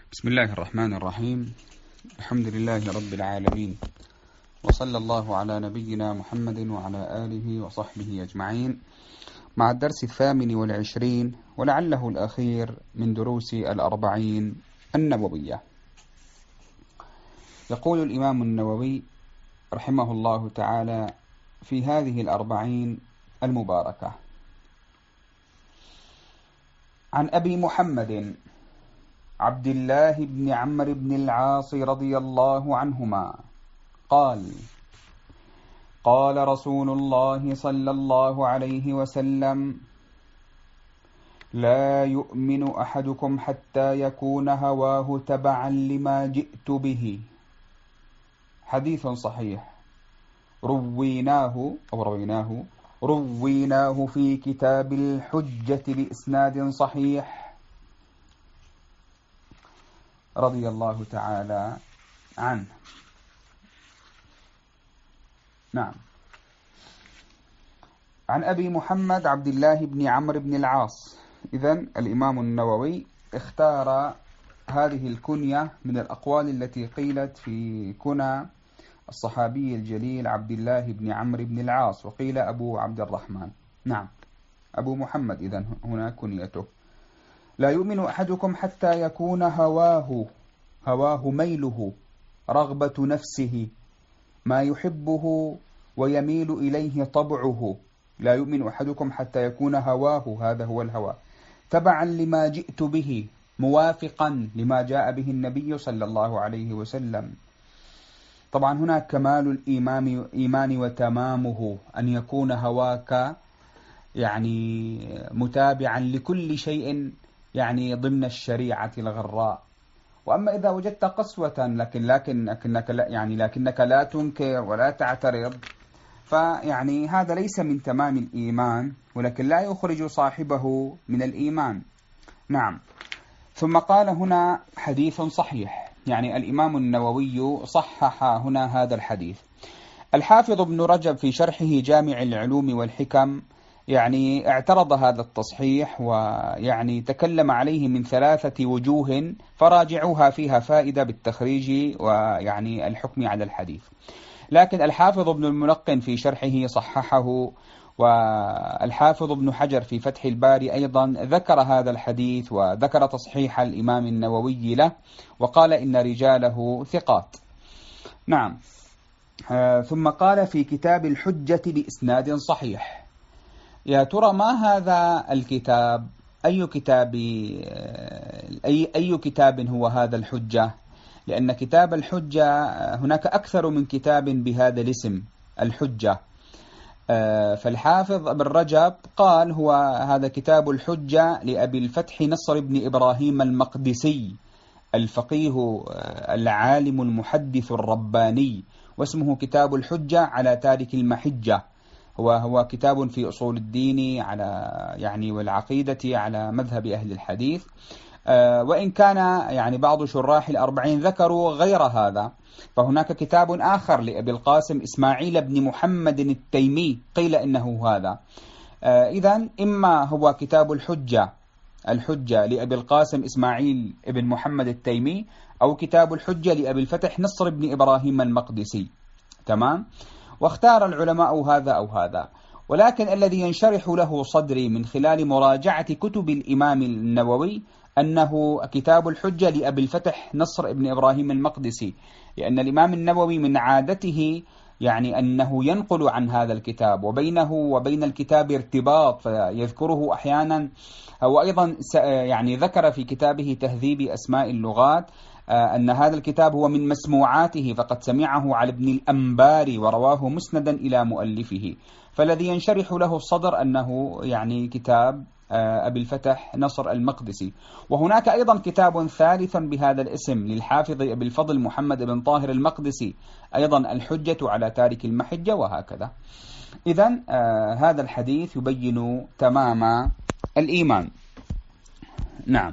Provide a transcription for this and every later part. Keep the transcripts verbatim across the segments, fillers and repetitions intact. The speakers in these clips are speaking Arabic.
بسم الله الرحمن الرحيم. الحمد لله رب العالمين، وصلى الله على نبينا محمد وعلى آله وصحبه أجمعين، مع الدرس الثامن والعشرين ولعله الأخير من دروس الأربعين النووية. يقول الإمام النووي رحمه الله تعالى في هذه الأربعين المباركة: عن أبي محمد عبد الله بن عمرو بن العاص رضي الله عنهما قال: قال رسول الله صلى الله عليه وسلم: لا يؤمن أحدكم حتى يكون هواه تبعا لما جئت به. حديث صحيح رويناه أو رويناه رويناه في كتاب الحجة بإسناد صحيح، رضي الله تعالى عنه. نعم. عن أبي محمد عبد الله بن عمرو بن العاص. إذن الإمام النووي اختار هذه الكنية من الأقوال التي قيلت في كنى الصحابي الجليل عبد الله بن عمرو بن العاص، وقيل أبو عبد الرحمن. نعم، أبو محمد إذن هنا كنيته. لا يؤمن أحدكم حتى يكون هواه هواه ميله رغبة نفسه ما يحبه ويميل إليه طبعه. لا يؤمن أحدكم حتى يكون هواه، هذا هو الهوى، تبعا لما جئت به، موافقا لما جاء به النبي صلى الله عليه وسلم. طبعا هنا كمال الإيمان إيمان وتمامه أن يكون هواك يعني متابعا لكل شيء يعني ضمن الشريعة الغراء. وأما إذا وجدت قسوة لكن لكن لكنك لا يعني لكنك لا تنكر ولا تعترض، فيعني هذا ليس من تمام الإيمان، ولكن لا يخرج صاحبه من الإيمان. نعم. ثم قال هنا حديث صحيح، يعني الإمام النووي صحح هنا هذا الحديث. الحافظ ابن رجب في شرحه جامع العلوم والحكم يعني اعترض هذا التصحيح، ويعني تكلم عليه من ثلاثة وجوه، فراجعوها فيها فائدة بالتخريج ويعني الحكم على الحديث. لكن الحافظ ابن الملقن في شرحه صححه، والحافظ ابن حجر في فتح الباري أيضا ذكر هذا الحديث وذكر تصحيح الإمام النووي له، وقال إن رجاله ثقات. نعم. آه ثم قال في كتاب الحجة بإسناد صحيح. يا ترى ما هذا الكتاب؟ أي كتاب أي أي كتاب هو هذا الحجة؟ لأن كتاب الحجة هناك أكثر من كتاب بهذا الاسم الحجة. فالحافظ ابن رجب قال هو هذا كتاب الحجة لأبي الفتح نصر بن إبراهيم المقدسي الفقيه العالم المحدث الرباني، واسمه كتاب الحجة على تارك المحجة. هو هو كتاب في أصول الدين على يعني والعقيدة على مذهب أهل الحديث. أه وإن كان يعني بعض شراح الأربعين ذكروا غير هذا، فهناك كتاب آخر لأبي القاسم إسماعيل بن محمد التيمي قيل إنه هذا. أه إذن إما هو كتاب الحجة الحجة لأبي القاسم إسماعيل بن محمد التيمي، أو كتاب الحجة لأبي الفتح نصر بن إبراهيم المقدسي. تمام. واختار العلماء هذا أو هذا، ولكن الذي ينشرح له صدري من خلال مراجعة كتب الإمام النووي أنه كتاب الحجة لأبي الفتح نصر بن إبراهيم المقدسي، لأن الإمام النووي من عادته يعني أنه ينقل عن هذا الكتاب، وبينه وبين الكتاب ارتباط فيذكره أحيانا. هو أيضا يعني ذكر في كتابه تهذيب أسماء اللغات أن هذا الكتاب هو من مسموعاته، فقد سمعه على ابن الأنباري ورواه مسندا إلى مؤلفه. فالذي ينشرح له الصدر أنه يعني كتاب أبي الفتح نصر المقدسي. وهناك أيضا كتاب ثالث بهذا الاسم للحافظ أبي الفضل محمد بن طاهر المقدسي، أيضا الحجة على تارك المحجة، وهكذا. إذن آه هذا الحديث يبين تمام الإيمان. نعم.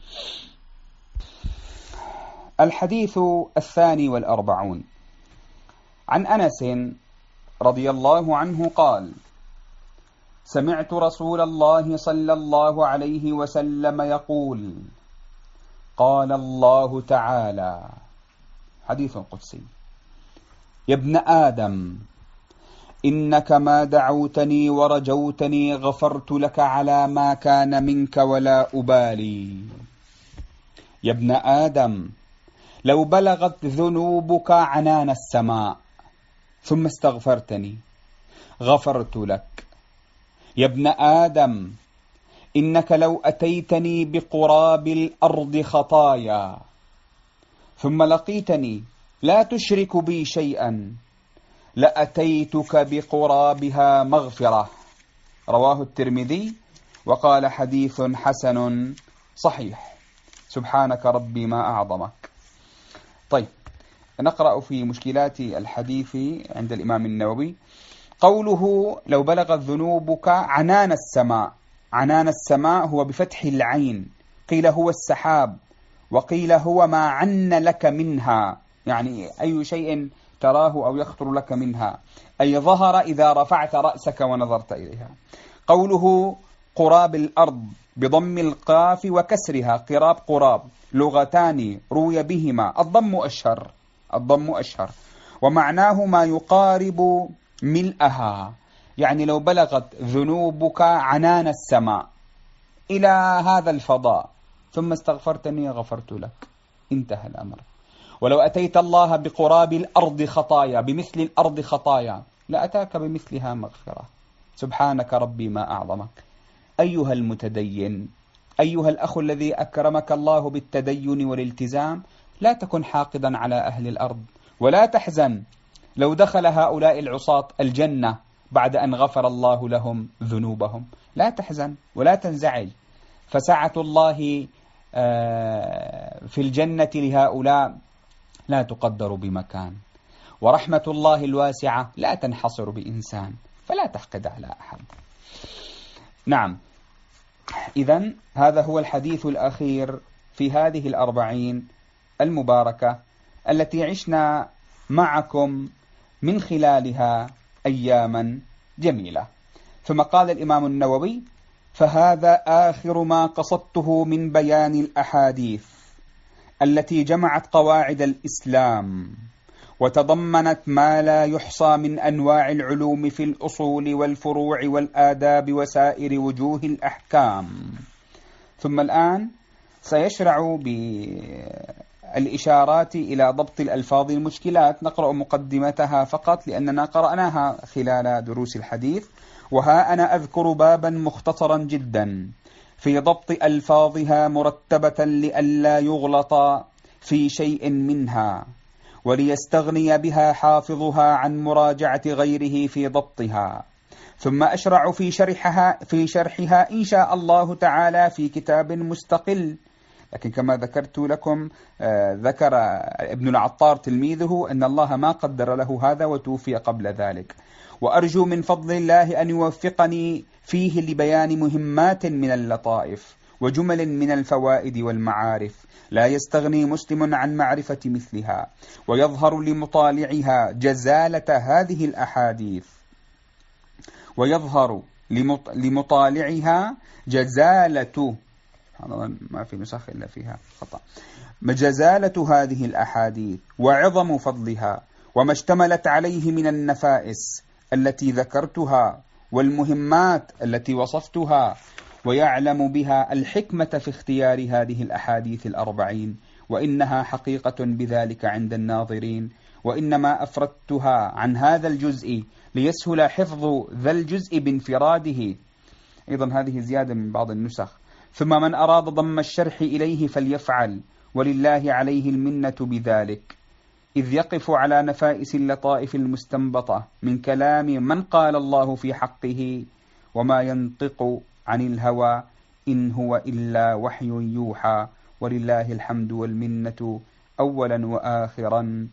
الحديث الثاني والأربعون. عن أنس رضي الله عنه قال: سمعت رسول الله صلى الله عليه وسلم يقول: قال الله تعالى حديث قدسي: يا ابن آدم إنك ما دعوتني ورجوتني غفرت لك على ما كان منك ولا أبالي. يا ابن آدم لو بلغت ذنوبك عنان السماء ثم استغفرتني غفرت لك. يا ابن آدم إنك لو أتيتني بقراب الأرض خطايا ثم لقيتني لا تشرك بي شيئا لأتيتك بقرابها مغفرة. رواه الترمذي وقال حديث حسن صحيح. سبحانك ربي ما أعظمك. طيب، نقرأ في مشكلات الحديث عند الإمام النووي. قوله لو بلغت ذنوبك عنان السماء، عنان السماء هو بفتح العين، قيل هو السحاب وقيل هو ما عن لك منها، يعني أي شيء تراه أو يخطر لك منها، أي ظهر إذا رفعت رأسك ونظرت إليها. قوله قراب الأرض بضم القاف وكسرها، قراب قراب، لغتان روي بهما، الضم أشهر، الضم أشهر، ومعناه ما يقارب ملئها، يعني لو بلغت ذنوبك عنان السماء إلى هذا الفضاء ثم استغفرتني غفرت لك، انتهى الأمر. ولو أتيت الله بقراب الأرض خطايا، بمثل الأرض خطايا، لأتاك بمثلها مغفرة. سبحانك ربي ما أعظمك. أيها المتدين، أيها الأخ الذي أكرمك الله بالتدين والالتزام، لا تكن حاقدا على أهل الأرض، ولا تحزن لو دخل هؤلاء العصاة الجنة بعد أن غفر الله لهم ذنوبهم. لا تحزن ولا تنزعج، فسعة الله في الجنة لهؤلاء لا تقدر بمكان، ورحمة الله الواسعة لا تنحصر بإنسان، فلا تحقد على أحد. نعم، إذن هذا هو الحديث الأخير في هذه الأربعين المباركة التي عشنا معكم من خلالها أياما جميلة. ثم قال الإمام النووي: فهذا آخر ما قصدته من بيان الأحاديث التي جمعت قواعد الإسلام وتضمنت ما لا يحصى من أنواع العلوم في الأصول والفروع والآداب وسائر وجوه الأحكام. ثم الآن سيشرع بالإشارات إلى ضبط الألفاظ المشكلات. نقرأ مقدمتها فقط لأننا قرأناها خلال دروس الحديث، وها أنا أذكر بابا مختصرا جدا في ضبط ألفاظها مرتبة لئلا يغلط في شيء منها، وليستغني بها حافظها عن مراجعة غيره في ضبطها. ثم أشرع في شرحها في شرحها إن شاء الله تعالى في كتاب مستقل. لكن كما ذكرت لكم ذكر ابن العطار تلميذه أن الله ما قدر له هذا وتوفي قبل ذلك، وأرجو من فضل الله أن يوفقني فيه لبيان مهمات من اللطائف وجمل من الفوائد والمعارف لا يستغني مسلم عن معرفة مثلها، ويظهر لمطالعها جزالة هذه الأحاديث ويظهر لمطالعها جزالة ما في نسخ إلا فيها خطأ جزالة هذه الأحاديث وعظم فضلها وما اشتملت عليه من النفائس التي ذكرتها والمهمات التي وصفتها، ويعلم بها الحكمة في اختيار هذه الأحاديث الأربعين، وإنها حقيقة بذلك عند الناظرين، وإنما أفردتها عن هذا الجزء ليسهل حفظ ذا الجزء بانفراده. أيضا هذه زيادة من بعض النسخ. ثم من أراد ضم الشرح إليه فليفعل، ولله عليه المنة بذلك، إذ يقف على نفائس اللطائف المستنبطة من كلام من قال الله في حقه: وما ينطق عن الهوى إن هو إلا وحي يوحى، ولله الحمد والمنة أولا وآخرا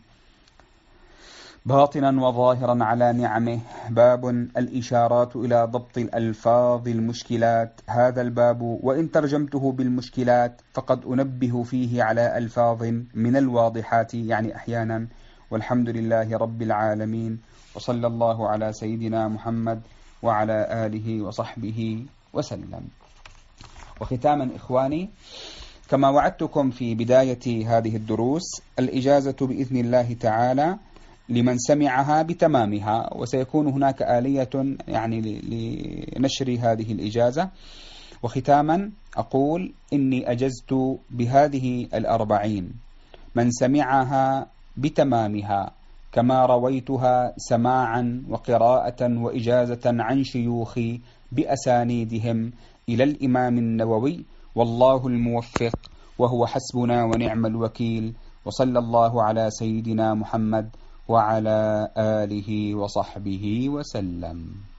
باطنا وظاهرا على نعمه. باب الإشارات إلى ضبط الألفاظ المشكلات. هذا الباب وإن ترجمته بالمشكلات فقد أنبه فيه على ألفاظ من الواضحات يعني أحيانا. والحمد لله رب العالمين، وصلى الله على سيدنا محمد وعلى آله وصحبه وسلم. وختاما إخواني، كما وعدتكم في بداية هذه الدروس، الإجازة بإذن الله تعالى لمن سمعها بتمامها، وسيكون هناك آلية يعني لنشر هذه الإجازة. وختاما أقول إني أجزت بهذه الأربعين من سمعها بتمامها كما رويتها سماعا وقراءة وإجازة عن شيوخي بأسانيدهم إلى الإمام النووي، والله الموفق وهو حسبنا ونعم الوكيل، وصلى الله على سيدنا محمد وعلى آله وصحبه وسلم.